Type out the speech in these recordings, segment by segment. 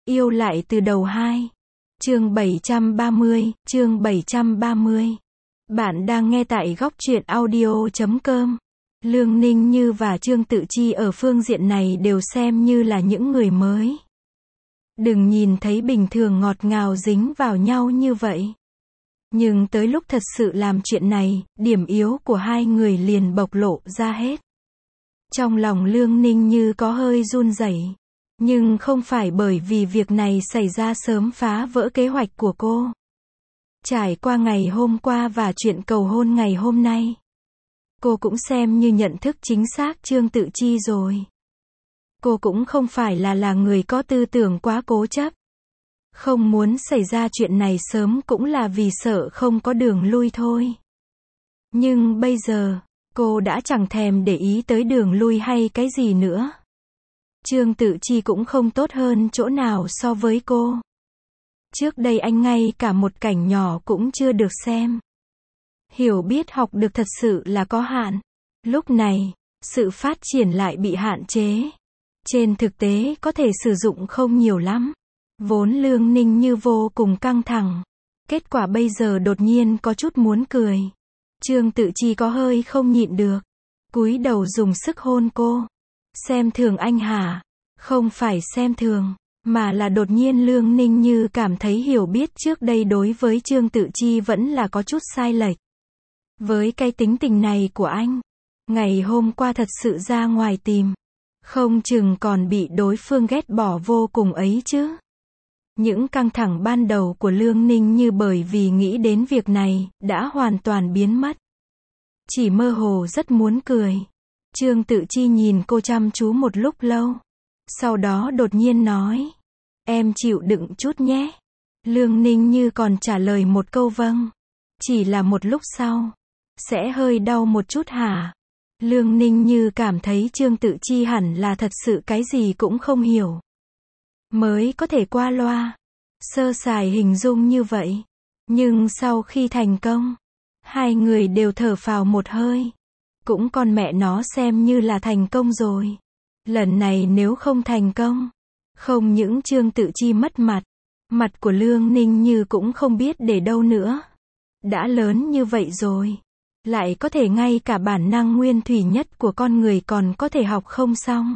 Yêu lại từ đầu 2. Chương 730. Bạn đang nghe tại góc truyện audio.com. Lương Ninh Như và Trương Tự Chi ở phương diện này đều xem như là những người mới. Đừng nhìn thấy bình thường ngọt ngào dính vào nhau như vậy. Nhưng tới lúc thật sự làm chuyện này, điểm yếu của hai người liền bộc lộ ra hết. Trong lòng Lương Ninh Như có hơi run rẩy. Nhưng không phải bởi vì việc này xảy ra sớm phá vỡ kế hoạch của cô. Trải qua ngày hôm qua và chuyện cầu hôn ngày hôm nay, cô cũng xem như nhận thức chính xác Trương Tự Chi rồi. Cô cũng không phải là người có tư tưởng quá cố chấp. Không muốn xảy ra chuyện này sớm cũng là vì sợ không có đường lui thôi. Nhưng bây giờ, cô đã chẳng thèm để ý tới đường lui hay cái gì nữa. Trương Tự Chi cũng không tốt hơn chỗ nào so với cô. Trước đây anh ngay cả một cảnh nhỏ cũng chưa được xem. Hiểu biết học được thật sự là có hạn. Lúc này, sự phát triển lại bị hạn chế. Trên thực tế có thể sử dụng không nhiều lắm. Vốn Lương Ninh Như vô cùng căng thẳng. Kết quả bây giờ đột nhiên có chút muốn cười. Trương Tự Chi có hơi không nhịn được. Cúi đầu dùng sức hôn cô. Xem thường anh hả? Không phải xem thường, mà là đột nhiên Lương Ninh Như cảm thấy hiểu biết trước đây đối với Trương Tự Chi vẫn là có chút sai lệch. Với cái tính tình này của anh, ngày hôm qua thật sự ra ngoài tìm, không chừng còn bị đối phương ghét bỏ vô cùng ấy chứ. Những căng thẳng ban đầu của Lương Ninh Như bởi vì nghĩ đến việc này, đã hoàn toàn biến mất. Chỉ mơ hồ rất muốn cười. Trương Tự Chi nhìn cô chăm chú một lúc lâu. Sau đó đột nhiên nói. Em chịu đựng chút nhé. Lương Ninh Như còn trả lời một câu vâng. Chỉ là một lúc sau. Sẽ hơi đau một chút hả? Lương Ninh Như cảm thấy Trương Tự Chi hẳn là thật sự cái gì cũng không hiểu. Mới có thể qua loa. Sơ sài hình dung như vậy. Nhưng sau khi thành công, hai người đều thở phào một hơi. Cũng con mẹ nó xem như là thành công rồi. Lần này nếu không thành công, không những Trương Tự Chi mất mặt, mặt của Lương Ninh Như cũng không biết để đâu nữa. Đã lớn như vậy rồi, lại có thể ngay cả bản năng nguyên thủy nhất của con người còn có thể học không xong.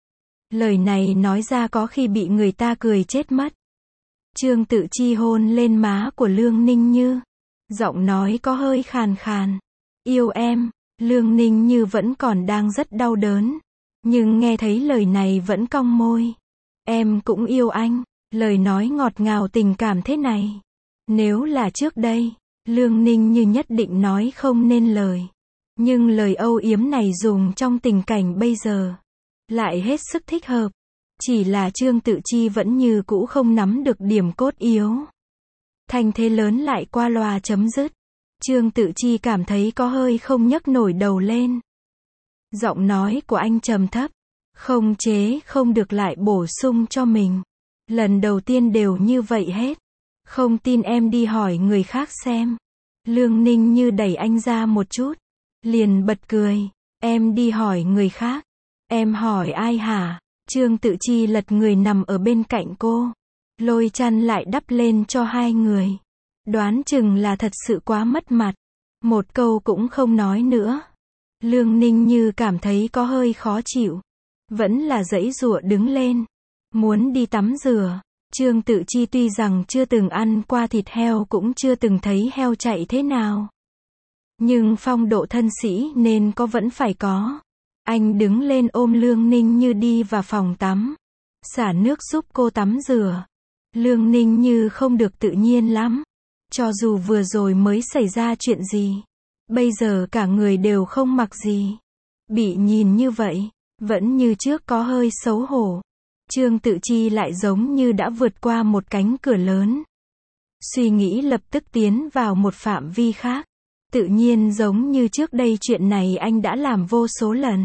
Lời này nói ra có khi bị người ta cười chết mất. Trương Tự Chi hôn lên má của Lương Ninh Như. Giọng nói có hơi khàn khàn. Yêu em. Lương Ninh Như vẫn còn đang rất đau đớn. Nhưng nghe thấy lời này vẫn cong môi. Em cũng yêu anh. Lời nói ngọt ngào tình cảm thế này. Nếu là trước đây, Lương Ninh Như nhất định nói không nên lời. Nhưng lời âu yếm này dùng trong tình cảnh bây giờ, lại hết sức thích hợp. Chỉ là Trương Tự Chi vẫn như cũ không nắm được điểm cốt yếu. Thành thế lớn lại qua loa chấm dứt. Trương Tự Chi cảm thấy có hơi không nhấc nổi đầu lên. Giọng nói của anh trầm thấp, không chế không được lại bổ sung cho mình. Lần đầu tiên đều như vậy hết. Không tin em đi hỏi người khác xem. Lương Ninh Như đẩy anh ra một chút, liền bật cười. Em đi hỏi người khác. Em hỏi ai hả? Trương Tự Chi lật người nằm ở bên cạnh cô, lôi chăn lại đắp lên cho hai người. Đoán chừng là thật sự quá mất mặt. Một câu cũng không nói nữa. Lương Ninh Như cảm thấy có hơi khó chịu. Vẫn là giãy giụa đứng lên. Muốn đi tắm rửa. Trương Tự Chi tuy rằng chưa từng ăn qua thịt heo cũng chưa từng thấy heo chạy thế nào. Nhưng phong độ thân sĩ nên có vẫn phải có. Anh đứng lên ôm Lương Ninh Như đi vào phòng tắm. Xả nước giúp cô tắm rửa. Lương Ninh Như không được tự nhiên lắm. Cho dù vừa rồi mới xảy ra chuyện gì, bây giờ cả người đều không mặc gì. Bị nhìn như vậy, vẫn như trước có hơi xấu hổ. Trương Tự Chi lại giống như đã vượt qua một cánh cửa lớn. Suy nghĩ lập tức tiến vào một phạm vi khác. Tự nhiên giống như trước đây chuyện này anh đã làm vô số lần.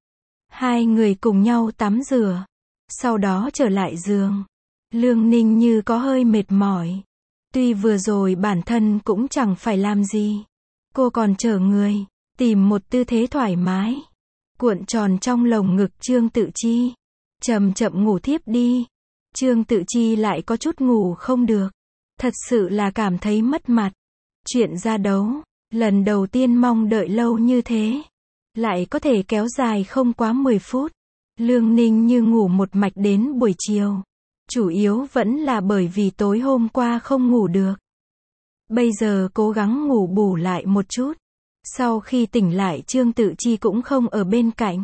Hai người cùng nhau tắm rửa. Sau đó trở lại giường. Lương Ninh Như có hơi mệt mỏi. Tuy vừa rồi bản thân cũng chẳng phải làm gì. Cô còn chở người, tìm một tư thế thoải mái. Cuộn tròn trong lồng ngực Trương Tự Chi. Chậm chậm ngủ thiếp đi. Trương Tự Chi lại có chút ngủ không được. Thật sự là cảm thấy mất mặt. Chuyện ra đấu, lần đầu tiên mong đợi lâu như thế. Lại có thể kéo dài không quá 10 phút. Lương Ninh Như ngủ một mạch đến buổi chiều. Chủ yếu vẫn là bởi vì tối hôm qua không ngủ được. Bây giờ cố gắng ngủ bù lại một chút. Sau khi tỉnh lại Trương Tự Chi cũng không ở bên cạnh.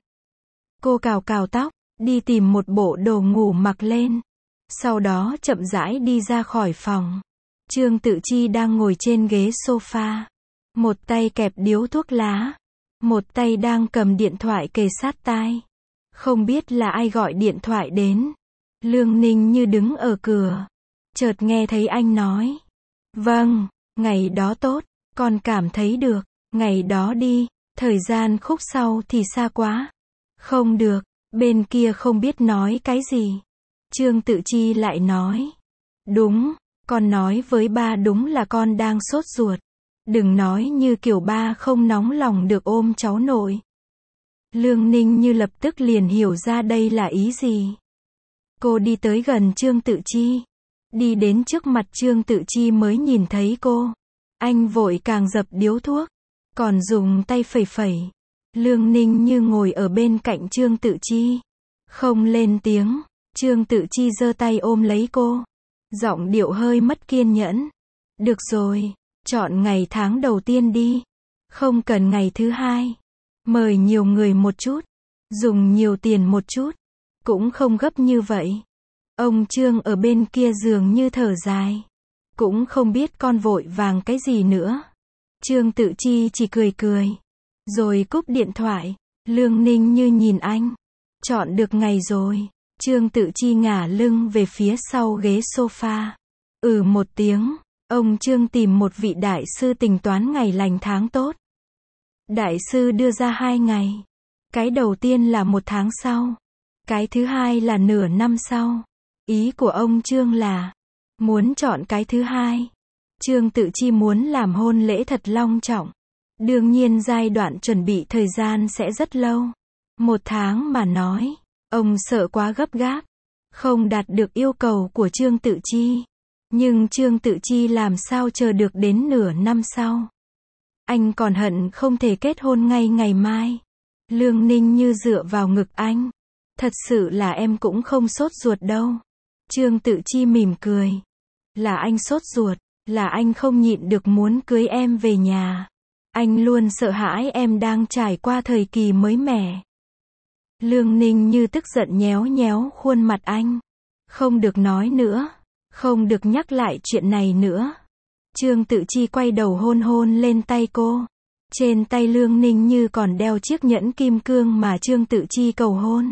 Cô cào cào tóc, đi tìm một bộ đồ ngủ mặc lên. Sau đó chậm rãi đi ra khỏi phòng. Trương Tự Chi đang ngồi trên ghế sofa. Một tay kẹp điếu thuốc lá. Một tay đang cầm điện thoại kề sát tai. Không biết là ai gọi điện thoại đến. Lương Ninh Như đứng ở cửa. Chợt nghe thấy anh nói. Vâng, ngày đó tốt, con cảm thấy được. Ngày đó đi, thời gian khúc sau thì xa quá. Không được, bên kia không biết nói cái gì. Trương Tự Chi lại nói. Đúng, con nói với ba đúng là con đang sốt ruột. Đừng nói như kiểu ba không nóng lòng được ôm cháu nội. Lương Ninh Như lập tức liền hiểu ra đây là ý gì. Cô đi tới gần Trương Tự Chi. Đi đến trước mặt Trương Tự Chi mới nhìn thấy cô. Anh vội càng dập điếu thuốc. Còn dùng tay phẩy phẩy. Lương Ninh Như ngồi ở bên cạnh Trương Tự Chi. Không lên tiếng. Trương Tự Chi giơ tay ôm lấy cô. Giọng điệu hơi mất kiên nhẫn. Được rồi, chọn ngày tháng đầu tiên đi. Không cần ngày thứ hai. Mời nhiều người một chút. Dùng nhiều tiền một chút. Cũng không gấp như vậy. Ông Trương ở bên kia dường như thở dài. Cũng không biết con vội vàng cái gì nữa. Trương Tự Chi chỉ cười cười. Rồi cúp điện thoại. Lương Ninh Như nhìn anh. Chọn được ngày rồi. Trương Tự Chi ngả lưng về phía sau ghế sofa. Một tiếng. Ông Trương tìm một vị đại sư tính toán ngày lành tháng tốt. Đại sư đưa ra 2 ngày. Cái đầu tiên là 1 tháng sau. Cái thứ hai là nửa năm sau. Ý của ông Trương là muốn chọn cái thứ hai. Trương Tự Chi muốn làm hôn lễ thật long trọng. Đương nhiên giai đoạn chuẩn bị thời gian sẽ rất lâu. 1 tháng mà nói. Ông sợ quá gấp gáp. Không đạt được yêu cầu của Trương Tự Chi. Nhưng Trương Tự Chi làm sao chờ được đến nửa năm sau. Anh còn hận không thể kết hôn ngay ngày mai. Lương Ninh Như dựa vào ngực anh. Thật sự là em cũng không sốt ruột đâu. Trương Tự Chi mỉm cười. Là anh sốt ruột. Là anh không nhịn được muốn cưới em về nhà. Anh luôn sợ hãi em đang trải qua thời kỳ mới mẻ. Lương Ninh Như tức giận nhéo nhéo khuôn mặt anh. Không được nói nữa. Không được nhắc lại chuyện này nữa. Trương Tự Chi quay đầu hôn hôn lên tay cô. Trên tay Lương Ninh Như còn đeo chiếc nhẫn kim cương mà Trương Tự Chi cầu hôn.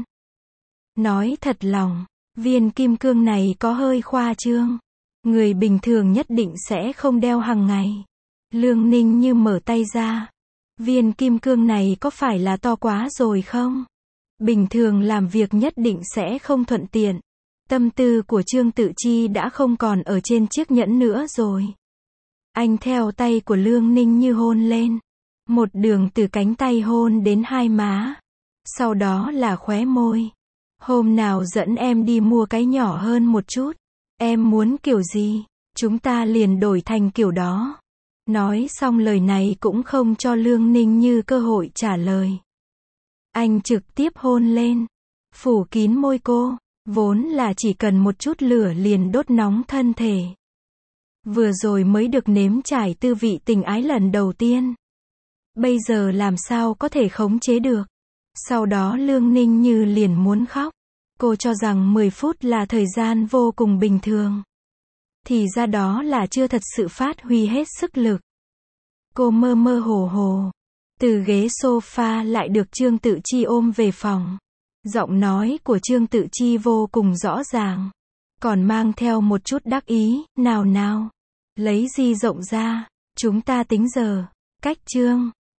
Nói thật lòng, viên kim cương này có hơi khoa trương. Người bình thường nhất định sẽ không đeo hàng ngày. Lương Ninh Như mở tay ra. Viên kim cương này có phải là to quá rồi không? Bình thường làm việc nhất định sẽ không thuận tiện. Tâm tư của Trương Tự Chi đã không còn ở trên chiếc nhẫn nữa rồi. Anh theo tay của Lương Ninh Như hôn lên. Một đường từ cánh tay hôn đến hai má. Sau đó là khóe môi. Hôm nào dẫn em đi mua cái nhỏ hơn một chút. Em muốn kiểu gì, chúng ta liền đổi thành kiểu đó. Nói xong lời này cũng không cho Lương Ninh Như cơ hội trả lời. Anh trực tiếp hôn lên. Phủ kín môi cô. Vốn là chỉ cần một chút lửa liền đốt nóng thân thể. Vừa rồi mới được nếm trải tư vị tình ái lần đầu tiên. Bây giờ làm sao có thể khống chế được. Sau đó Lương Ninh Như liền muốn khóc. Cô cho rằng 10 phút là thời gian vô cùng bình thường. Thì ra đó là chưa thật sự phát huy hết sức lực. Cô mơ mơ hồ hồ. Từ ghế sofa lại được Trương Tự Chi ôm về phòng. Giọng nói của Trương Tự Chi vô cùng rõ ràng. Còn mang theo một chút đắc ý. Nào nào. Lấy di rộng ra. Chúng ta tính giờ. Cách Trương.